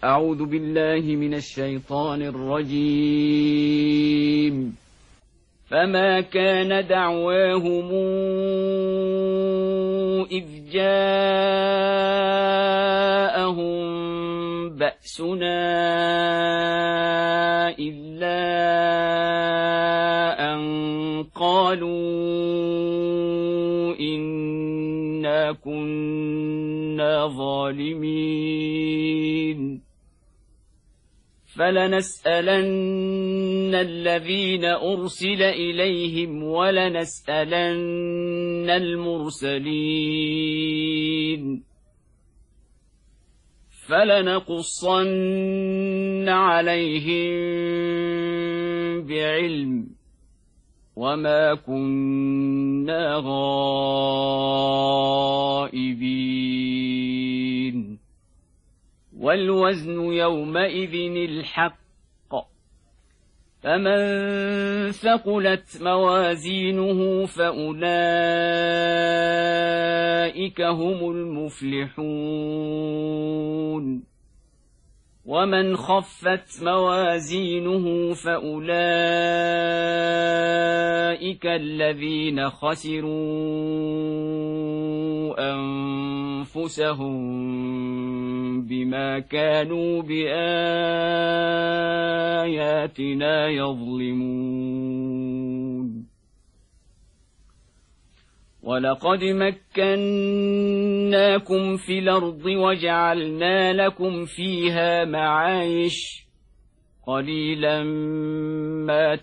أعوذ بالله من الشيطان الرجيم. فما كان دعواهم إذ جاءهم بأسنا إلا أن قالوا إنا كنا ظالمين فلنسألن الذين أرسل إليهم ولنسألن المرسلين فلنقصن عليهم بعلم وما كنا غائبين والوزن يومئذ الحق فمن ثقلت موازينه فأولئك هم المفلحون ومن خفت موازينه فأولئك الذين خسروا أنفسهم بما كانوا بآياتنا يظلمون ولقد مكناكم في الأرض وجعلنا لكم فيها معايش قليلا ما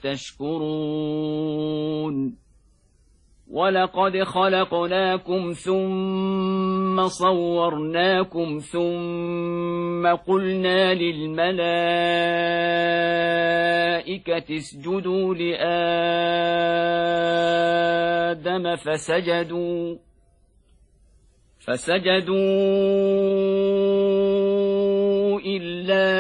تشكرون ولقد خلقناكم ثم صورناكم ثم قلنا للملائكة اسجدوا لآدم فسجدوا إلا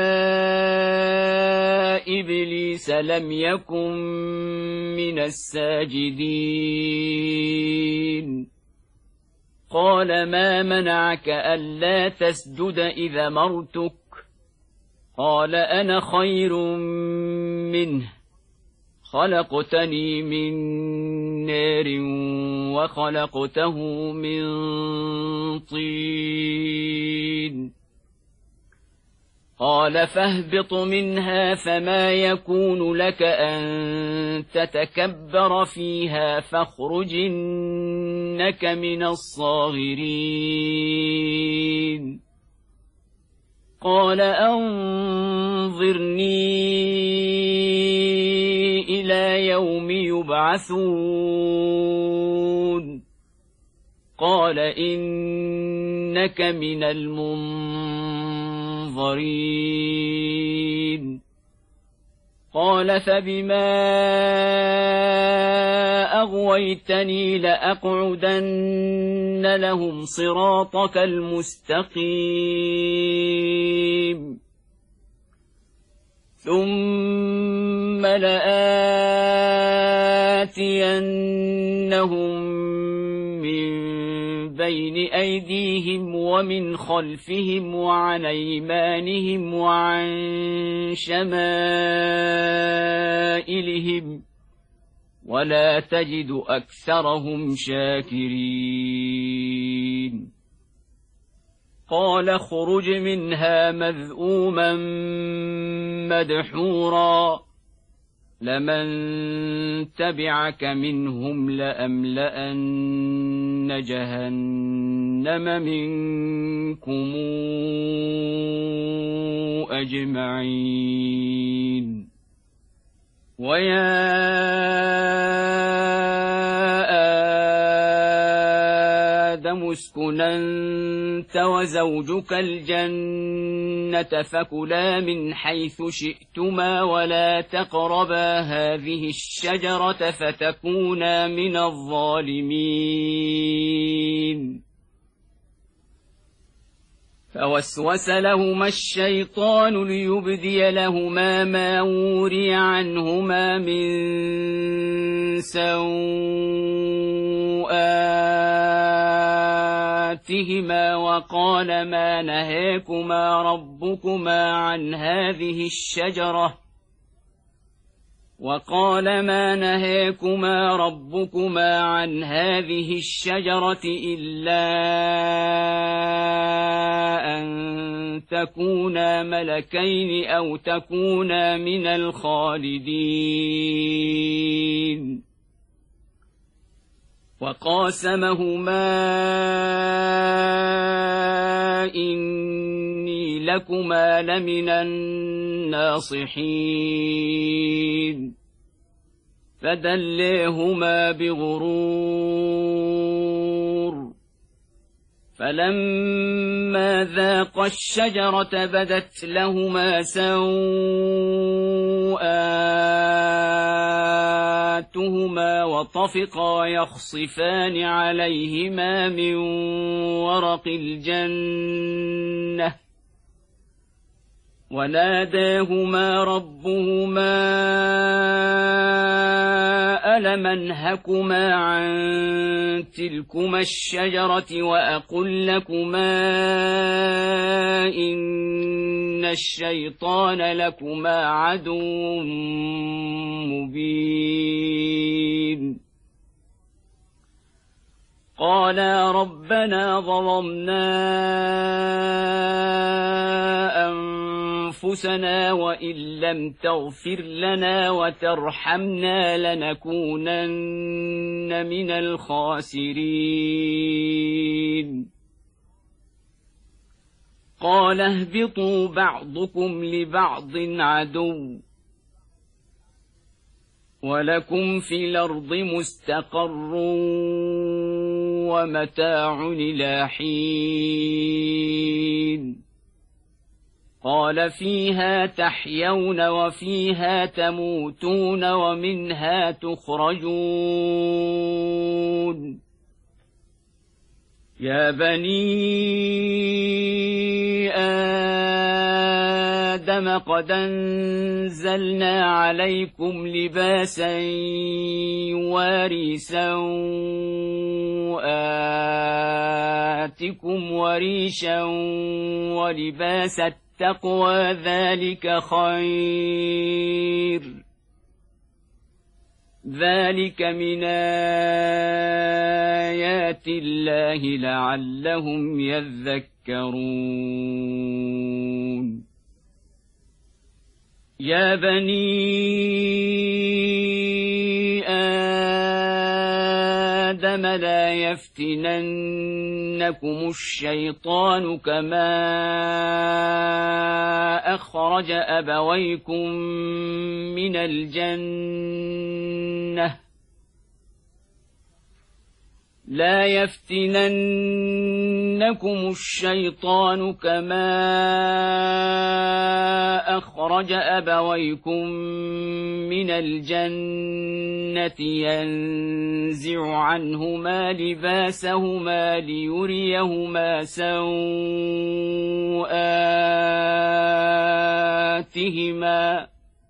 إبليس لم يكن من الساجدين قال ما منعك ألا تسجد إذا أمرتك قال أنا خير منه خلقتني من نار وخلقته من طين قال فاهبط منها فما يكون لك أن تتكبر فيها فاخرج إنك من الصاغرين قال أنظرني إلى يوم يبعثون قال إنك من المنظرين قال فبما أغويتني لأقعدن لهم صراطك المستقيم ثم لآتينهم من بين أيديهم ومن خلفهم وعن أيمانهم وعن شمائلهم ولا تجد أكثرهم شاكرين قال اخرج منها مذءوما مدحورا لمن تبعك منهم لأملأن جهنم منكم أجمعين ويا آدم اسكن أنت وزوجك الجنة فكلا من حيث شئتما ولا تقربا هذه الشجرة فتكونا من الظالمين فوسوس لهما الشيطان ليبدي لهما ما وري عنهما من سوءات آياتهما وقال ما نهاكما ربكما عن هذه الشجرة إلا أن تكونا ملكين أو تكونا من الخالدين وقاسمهما إني لكما لمن الناصحين فدلاهما بغرور فلما ذاقا الشجرة بدت لهما سوءاتهما وطفقا يخصفان عليهما من ورق الجنة وناداهما ربهما ألم أنهكما عن تلكما الشجرة وأقل لكما إن الشيطان لكما عدو مبين قالا ربنا ظلمنا أنفسنا وإن لم تغفر لنا وترحمنا لنكونن من الخاسرين قال اهبطوا بعضكم لبعض عدو ولكم في الأرض مستقر ومتاع إلى حين قال فيها تحيون وفيها تموتون ومنها تخرجون يا بني آدم قد أنزلنا عليكم لباسا يواري سوآتكم وريشا ولباس التقوى ذلك خير ذلك من آيات الله لعلهم يذكرون يا بني آدم لا يفتننكم الشيطان كما أخرج أبويكم من الجنة لا يفتننكم الشيطان كما أخرج أبويكم من الجنة ينزع عنهما لباسهما ليريهما سوآتهما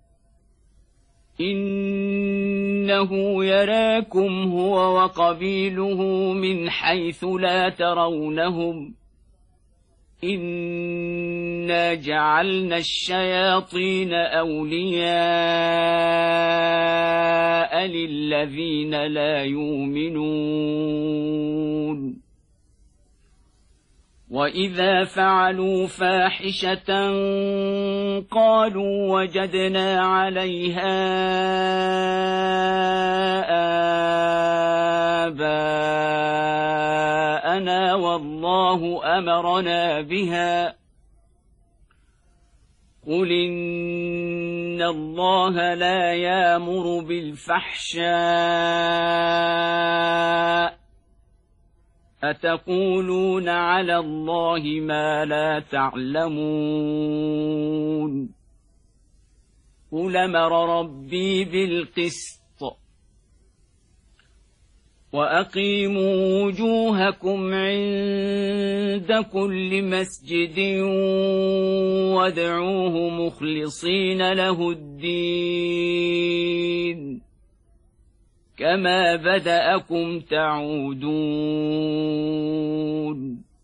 إنه يراكم هو وقبيله من حيث لا ترونهم إنا جعلنا الشياطين أولياء للذين لا يؤمنون وإذا فعلوا فاحشة قالوا وجدنا عليها آباءنا والله أمرنا بها قل إن الله لا يأمر بالفحشاء أتقولون على الله ما لا تعلمون قل أمر ربي بالقسط وأقيموا وجوهكم عند كل مسجد وادعوه مخلصين له الدين كما بدأكم تعودون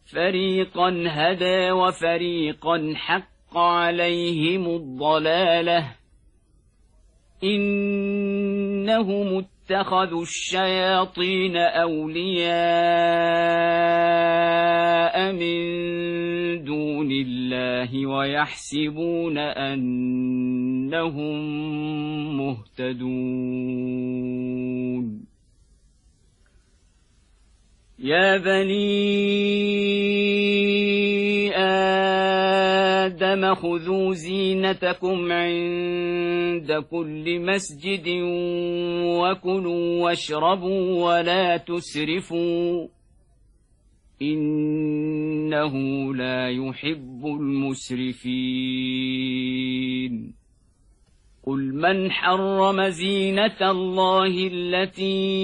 فريقا هدى وفريقا حق عليهم الضلالة إنهم اتخذوا الشياطين أولياء من دون الله ويحسبون أنهم مهتدون يا بني آدم خذوا زينتكم عند كل مسجد وكلوا واشربوا ولا تسرفوا إنه لا يحب المسرفين قل من حرم زينة الله التي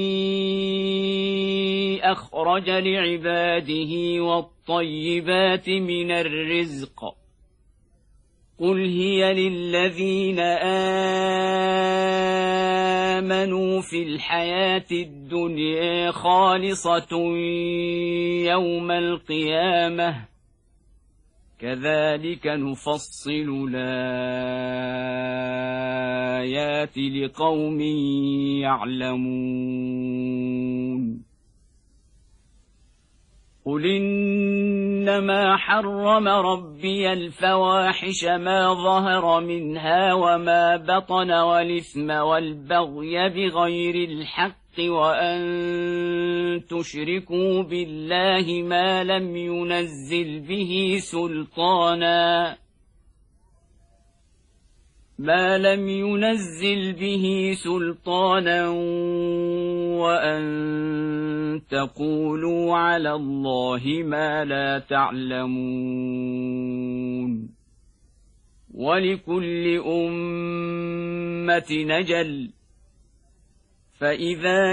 أخرج لعباده والطيبات من الرزق قل هي للذين آمنوا في الحياة الدنيا خالصة يوم القيامة كذلك نفصل الآيات لقوم يعلمون قل إنما حرم ربي الفواحش ما ظهر منها وما بطن والإثم والبغي بغير الحق وأن تشركوا بالله ما لم ينزل به سلطانا وأن تقولوا على الله ما لا تعلمون ولكل أمة نجل فإذا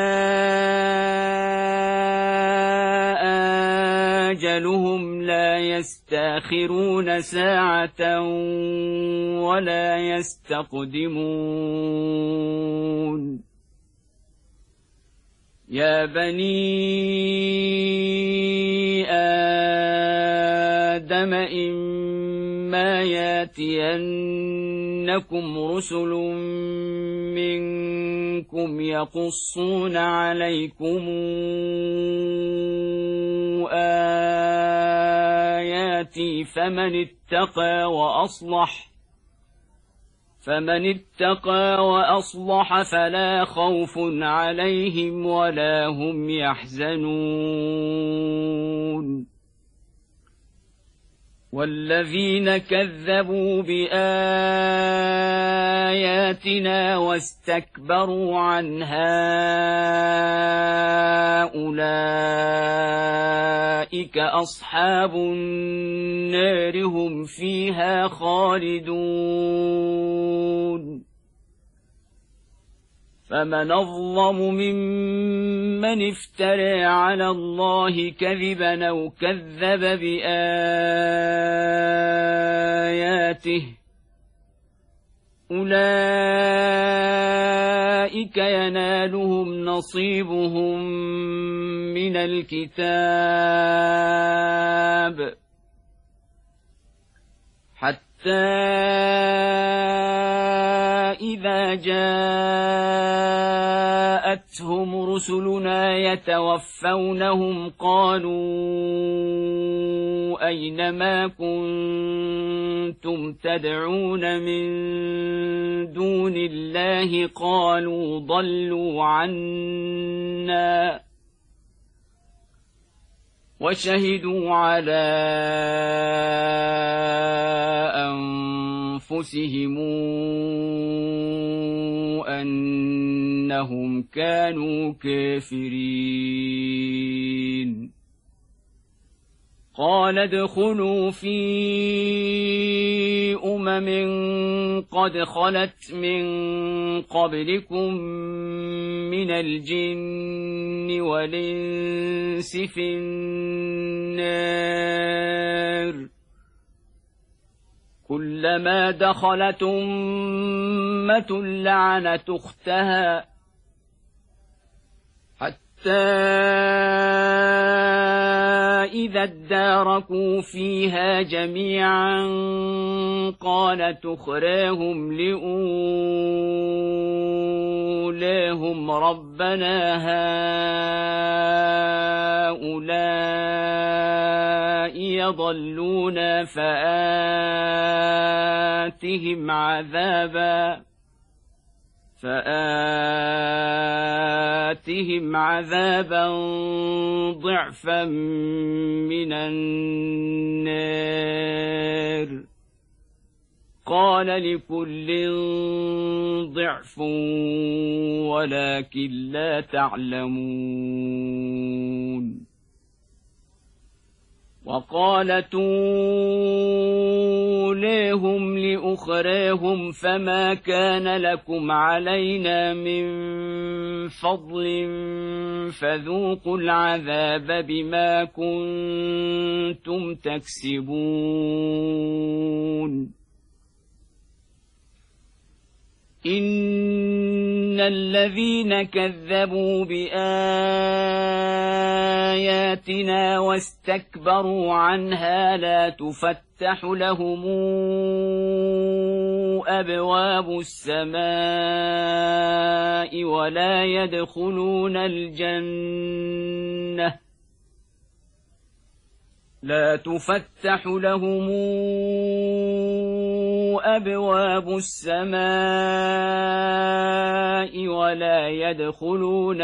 جاء أجلهم لا يستأخرون ساعة ولا يستقدمون يا بني آدم إما ياتينكم رسل منكم يقصون عليكم آياتي فمن اتقى وأصلح فلا خوف عليهم ولا هم يحزنون والذين كذبوا بآياتنا واستكبروا عنها أولئك أصحاب النار هم فيها خالدون فمن أظلم ممن افترى على الله كذبا أو كذب بآياته أولئك ينالهم نصيبهم من الكتاب حتى إذا جاءتهم رسلنا يتوفونهم قالوا أين ما كنتم تدعون من دون الله قالوا ضلوا عنا وشهدوا على أنفسهم أنهم كانوا كافرين قال ادخلوا في قد خلت من قبلكم من الجن والإنس في النار كلما دخلت أمة لعنت أختها حتى إذا اداركوا فيها جميعا قالت أخراهم لأولاهم ربنا هؤلاء يضلون فآتهم عذابا ضعفا من النار قال لكل ضعف ولكن لا تعلمون وقالت أولاهم لأخراهم فما كان لكم علينا من فضل فذوقوا العذاب بما كنتم تكسبون إن الذين كذبوا بآياتنا واستكبروا عنها لا تفتح لهم أبواب السماء ولا يدخلون الجنة لا تفتح لهم أبواب السماء ولا يدخلون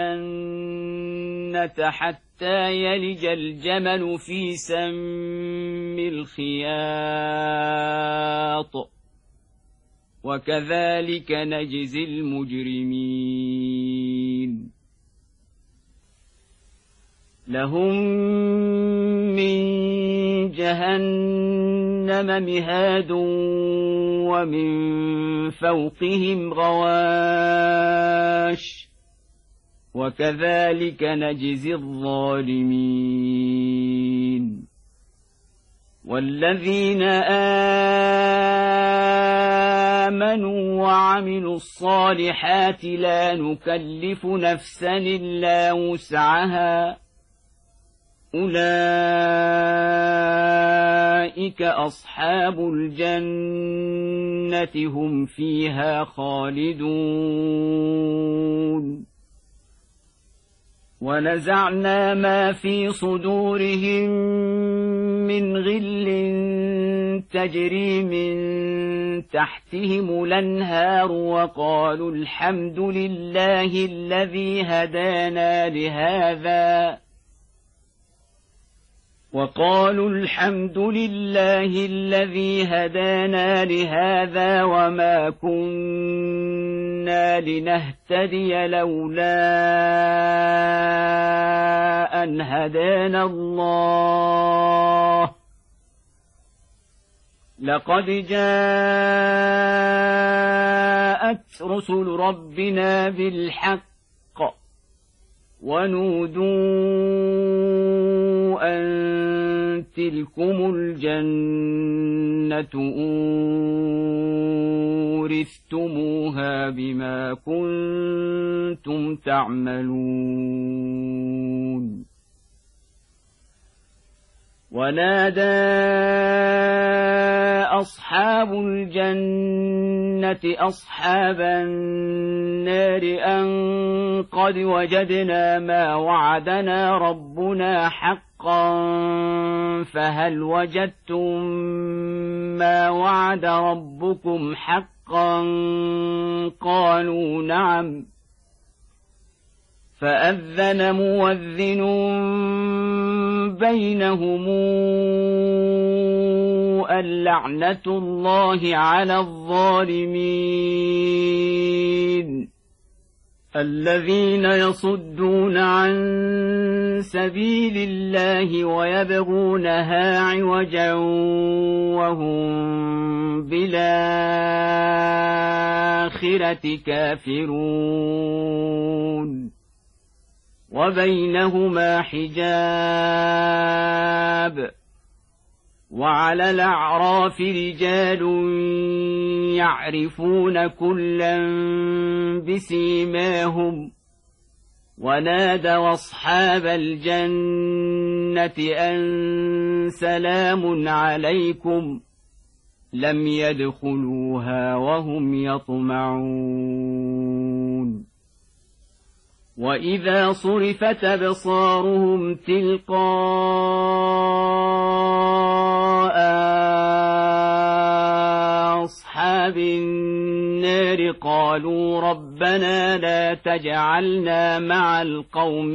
الجنة حتى يلج الجمل في سم الخياط وكذلك نجزي المجرمين لهم من جهنم مهاد ومن فوقهم غواش وكذلك نجزي الظالمين والذين آمنوا وعملوا الصالحات لا نكلف نفسا إلا وسعها أولئك أصحاب الجنة هم فيها خالدون ونزعنا ما في صدورهم من غل تجري من تحتهم الأنهار وقالوا الحمد لله الذي هدانا لهذا وما كنا لنهتدي لولا أن هدانا الله لقد جاءت رسل ربنا بالحق ونودوا أن تلكم الجنة أورثتموها بما كنتم تعملون ونادى أصحاب الجنة أصحاب النار أن قد وجدنا ما وعدنا ربنا حقا فهل وجدتم ما وعد ربكم حقا قالوا نعم فأذن مؤذن بينهم اللعنة الله على الظالمين الذين يصدون عن سبيل الله ويبغونها عوجا وهم بالآخرة كافرون وبينهما حجاب وعلى الأعراف رجال يعرفون كلا بسيماهم ونادوا أصحاب الجنة أن سلام عليكم لم يدخلوها وهم يطمعون وإذا صرفت أبصارهم تلقاء أصحاب النار قالوا ربنا لا تجعلنا مع القوم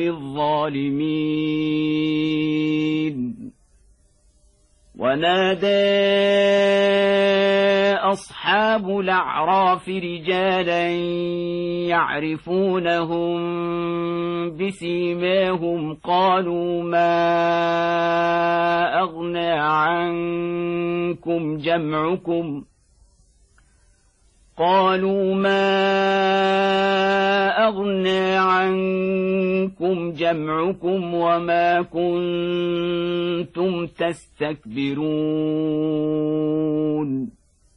الظالمين ونادى أصحاب الأعراف رجالا يعرفونهم بسيماهم قالوا ما أغنى عنكم جمعكم وما كنتم تستكبرون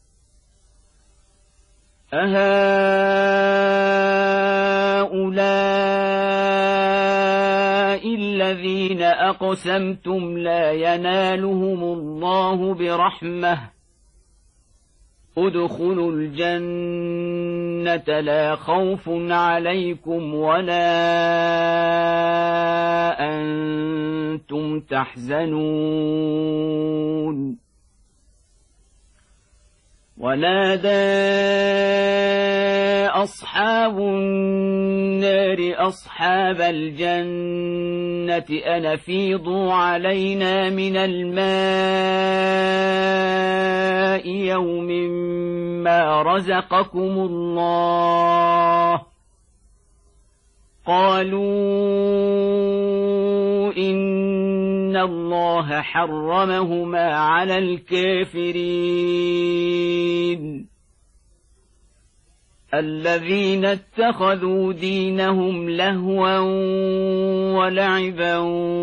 أهؤلاء الذين أقسمتم لا ينالهم الله برحمة ادخلوا الجنة لا خوف عليكم ولا أنتم تحزنون ونادى أصحاب النار أصحاب الجنة أن أفيضوا علينا من الماء يوم ما رزقكم الله قالوا إن الله حرمهما على الكافرين الذين اتخذوا دينهم لهوا ولعبا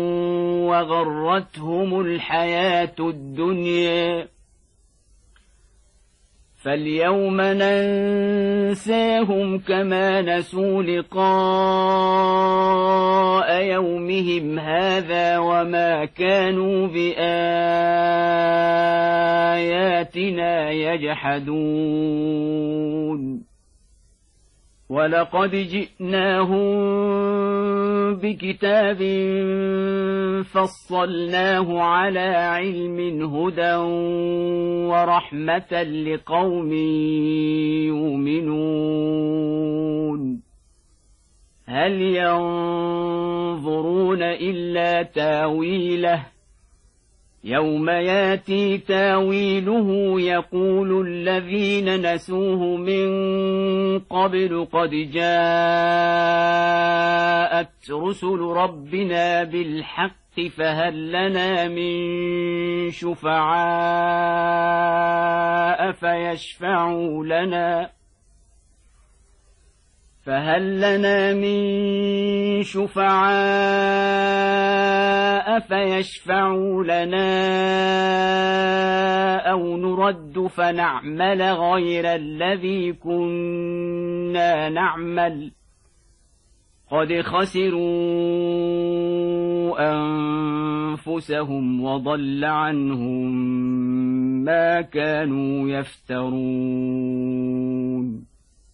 وغرتهم الحياة الدنيا فاليوم ننساهم كما نسوا لقاء يومهم هذا وما كانوا بآياتنا يجحدون ولقد جئناهم بكتاب فصلناه على علم هدى ورحمة لقوم يؤمنون هل ينظرون إلا تاويله يوم ياتي تاويله يقول الذين نسوه من قبل قد جاءت رسل ربنا بالحق فهل لنا من شفعاء فيشفعوا لنا أو نرد فنعمل غير الذي كنا نعمل قد خسروا أنفسهم وضل عنهم ما كانوا يفترون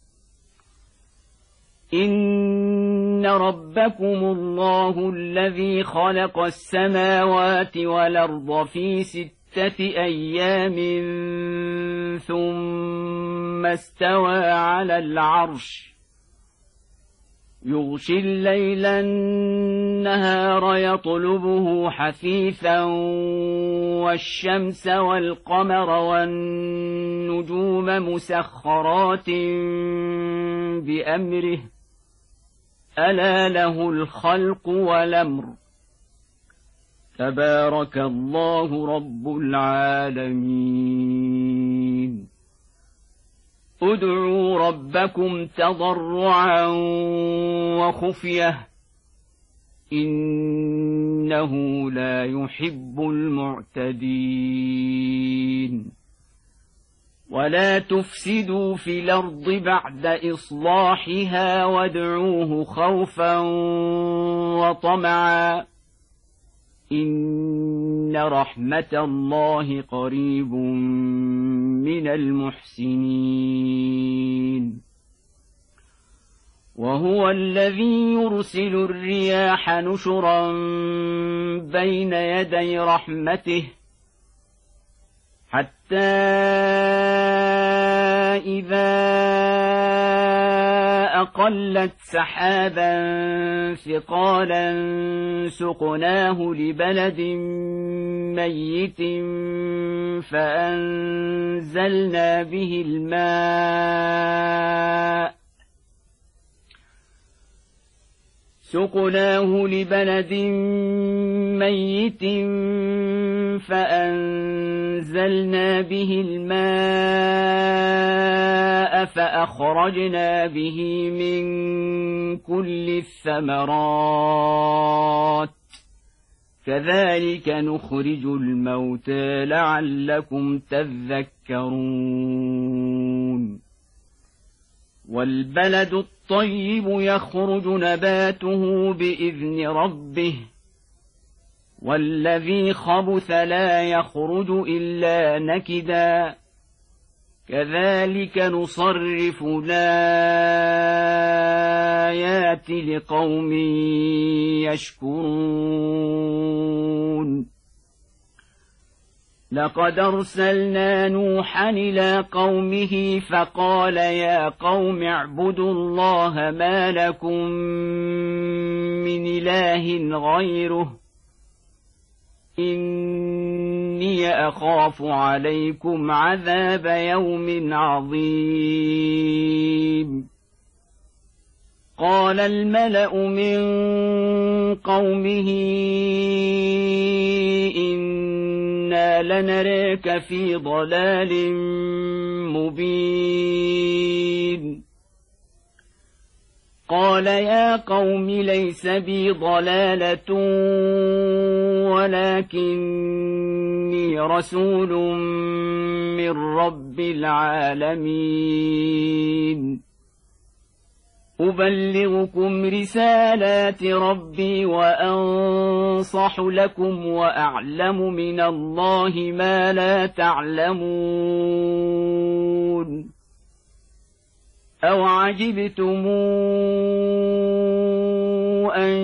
إن ربكم الله الذي خلق السماوات والأرض في 6 أيام ثم استوى على العرش يغشي الليل النهار يطلبه حثيثا والشمس والقمر والنجوم مسخرات بأمره ألا له الخلق والأمر تبارك الله رب العالمين ادعوا ربكم تضرعا وخفية إنه لا يحب المعتدين ولا تفسدوا في الأرض بعد إصلاحها وادعوه خوفا وطمعا إن رحمة الله قريب من المحسنين وهو الذي يرسل الرياح نشرا بين يدي رحمته حتى إذا أقلت سحابا ثقالا سقناه لبلد ميت فأنزلنا به الماء فأخرجنا به من كل الثمرات كذلك نخرج الموتى لعلكم تذكرون والبلد الطيب يخرج نباته بإذن ربه والذي خبث لا يخرج إلا نكدا كذلك نصرف الآيات لقوم يشكرون لقد أرسلنا نوحا إلى قومه فقال يا قوم اعبدوا الله ما لكم من إله غيره إني أخاف عليكم عذاب يوم عظيم قال الملأ من قومه إنا لنراك في ضلال مبين قال يا قوم ليس بي ضلالة ولكني رسول من رب العالمين أبلغكم رسالات ربي وأنصح لكم وأعلم من الله ما لا تعلمون أو عجبتم أن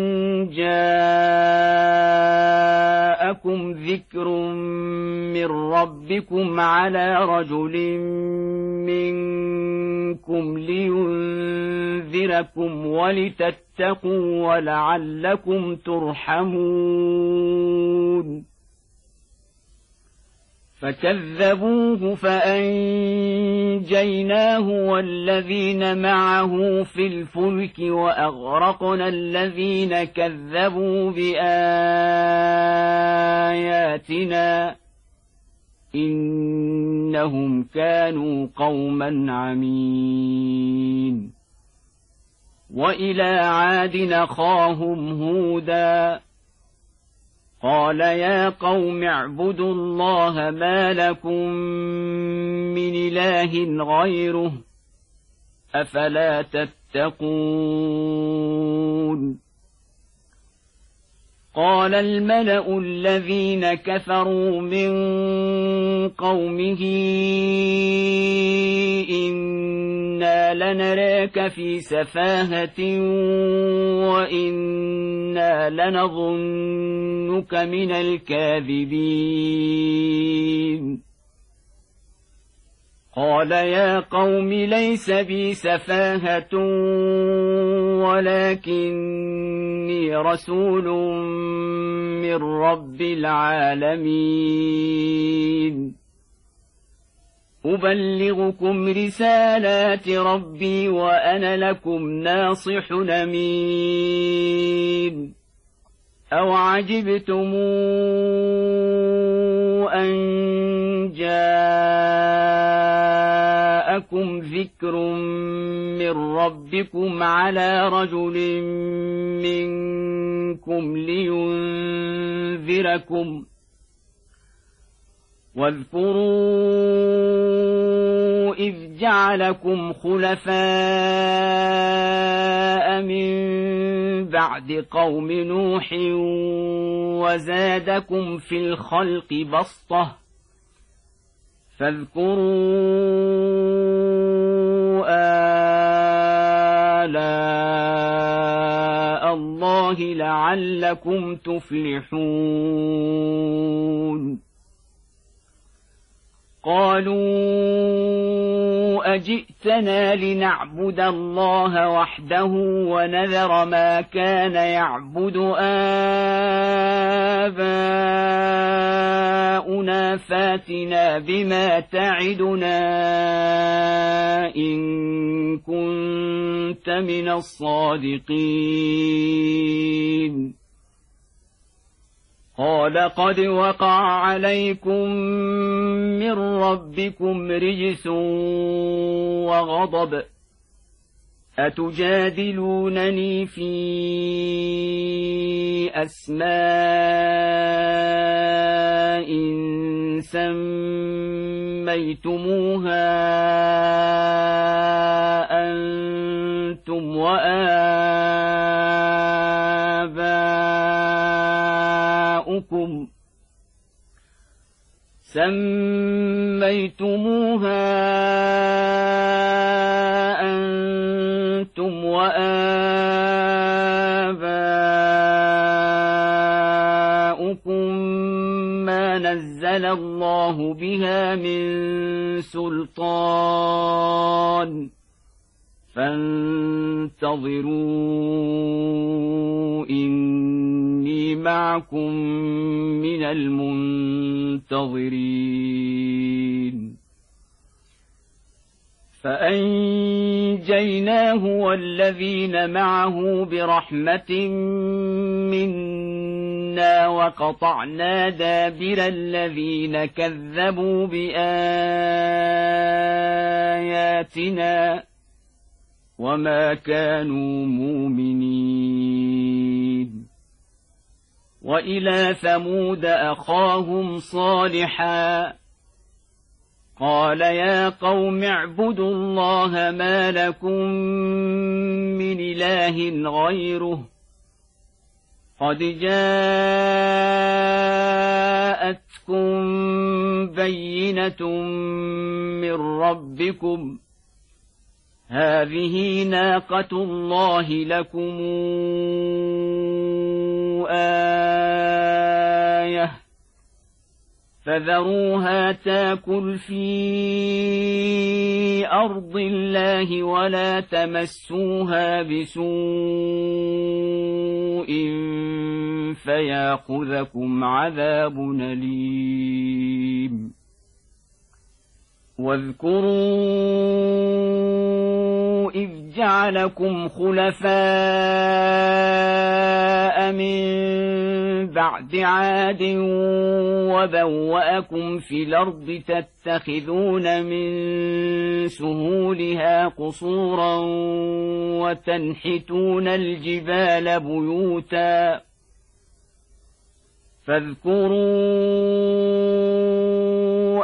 جاءكم ذكر من ربكم على رجل منكم لينذركم ولتتقوا ولعلكم ترحمون فكذبوه فأنجيناه والذين معه في الفلك وأغرقنا الذين كذبوا بآياتنا إنهم كانوا قوما عمين وإلى عاد أخاهم هودا قال يا قوم اعبدوا الله ما لكم من إله غيره أفلا تتقون قال الملأ الذين كفروا من قومه إنا لنراك في سفاهة وإنا لنظنك من الكاذبين قال يا قوم ليس بي سفاهة ولكني رسول من رب العالمين أبلغكم رسالات ربي وأنا لكم ناصح أمين أو عجبتم أن جاءكم ذكر من ربكم على رجل منكم لينذركم واذكروا إذ جعلكم خلفاء من بعد قوم نوح وزادكم في الخلق بسطة فاذكروا آلاء الله لعلكم تفلحون قالوا أجئتنا لنعبد الله وحده ونذر ما كان يعبد آباؤنا فاتنا بما تعدنا إن كنت من الصادقين قال قد وقع عليكم من ربكم رجس وغضب أتجادلونني في أسماء سميتموها أنتم وآباؤكم ما نزل الله بها من سلطان فانتظروا إني معكم من المنتظرين فأنجيناه والذين معه برحمة منا وقطعنا دابر الذين كذبوا بآياتنا وما كانوا مؤمنين وإلى ثمود أخاهم صالحا قال يا قوم اعبدوا الله ما لكم من إله غيره قد جاءتكم بينة من ربكم هذه ناقة الله لكم آية فذروها تاكل في أرض الله ولا تمسوها بسوء فياخذكم عذاب أليم واذكروا إذ جعلكم خلفاء من بعد عاد وبوأكم في الأرض تتخذون من سهولها قصورا وتنحتون الجبال بيوتا فاذكروا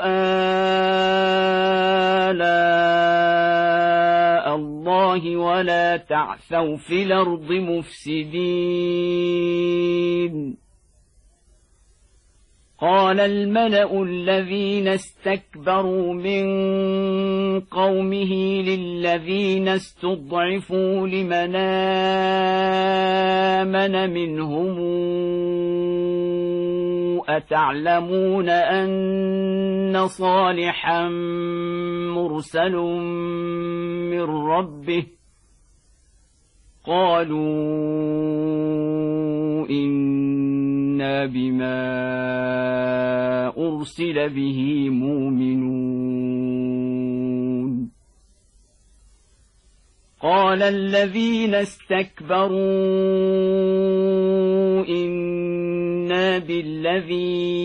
آلاء الله ولا تعثوا في الأرض مفسدين قال الملأ الذين استكبروا من قومه للذين استضعفوا لمن آمن منهم أتعلمون أن صالحا مرسل من ربه قالوا إنا بما أرسل به مؤمنون قال الذين استكبروا إنا بالذي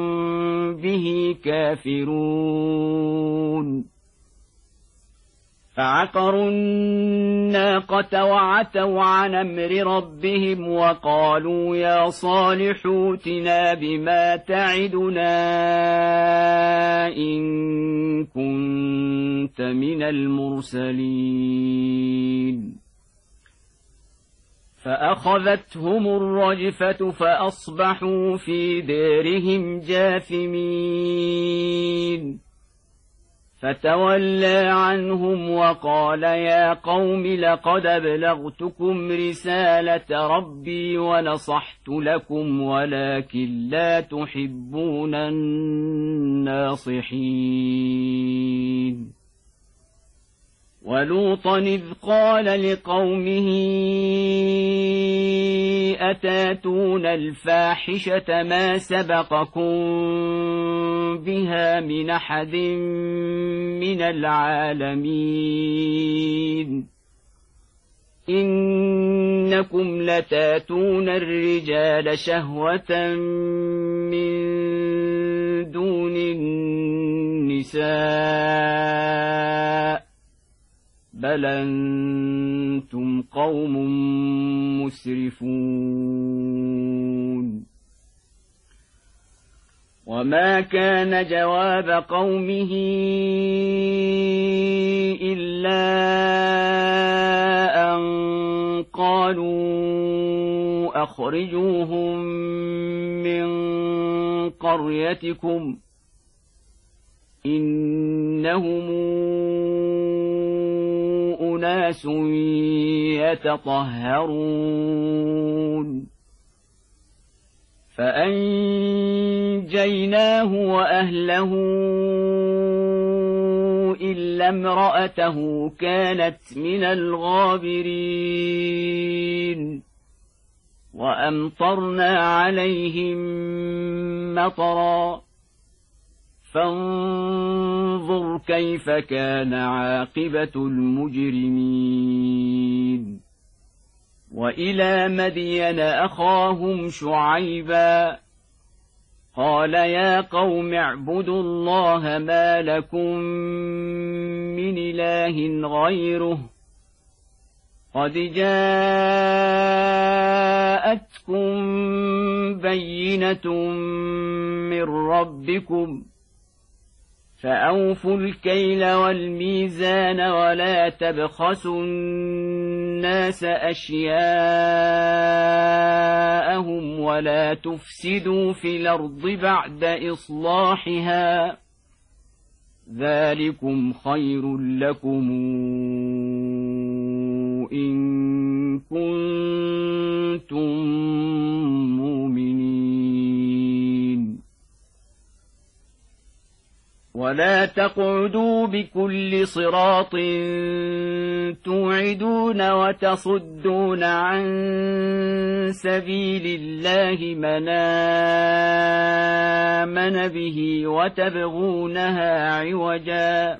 آمنتم به كافرون فعقروا الناقة وعتوا عن أمر ربهم وقالوا يا صالح ائتنا بما تعدنا إن كنت من المرسلين فأخذتهم الرجفة فأصبحوا في دارهم جاثمين فتولى عنهم وقال يا قوم لقد أبلغتكم رسالة ربي ونصحت لكم ولكن لا تحبون الناصحين ولوطا إذ قال لقومه أتاتون الفاحشة ما سبقكم بها من أحد من العالمين إنكم لتاتون الرجال شهوة من دون النساء بل أنتم قوم مسرفون وما كان جواب قومه إلا أن قالوا أخرجوهم من قريتكم إنهم أناس يتطهرون فأنجيناه وأهله إلا امرأته كانت من الغابرين وأمطرنا عليهم مطرا فانظر كيف كان عاقبة المجرمين وإلى مدين أخاهم شعيبا قال يا قوم اعبدوا الله ما لكم من إله غيره قد جاءتكم بينة من ربكم فأوفوا الكيل والميزان ولا تبخسوا الناس أشياءهم ولا تفسدوا في الأرض بعد إصلاحها ذلكم خير لكم إن كنتم مؤمنين ولا تقعدوا بكل صراط توعدون وتصدون عن سبيل الله من آمن به وتبغونها عوجا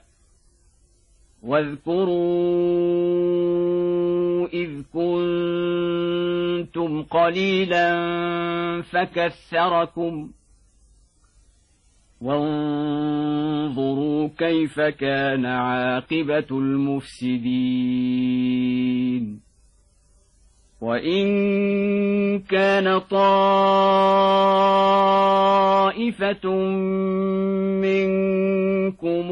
واذكروا إذ كنتم قليلا فكثركم وانظروا كيف كان عاقبة المفسدين وإن كان طائفة منكم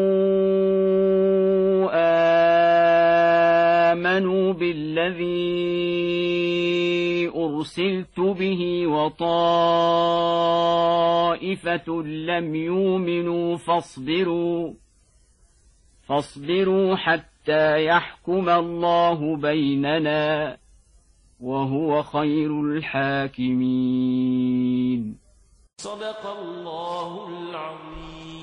آمنوا بالذي أرسلت به وطائفة لم يؤمنوا فاصبروا حتى يحكم الله بيننا وهو خير الحاكمين. صدق الله العظيم.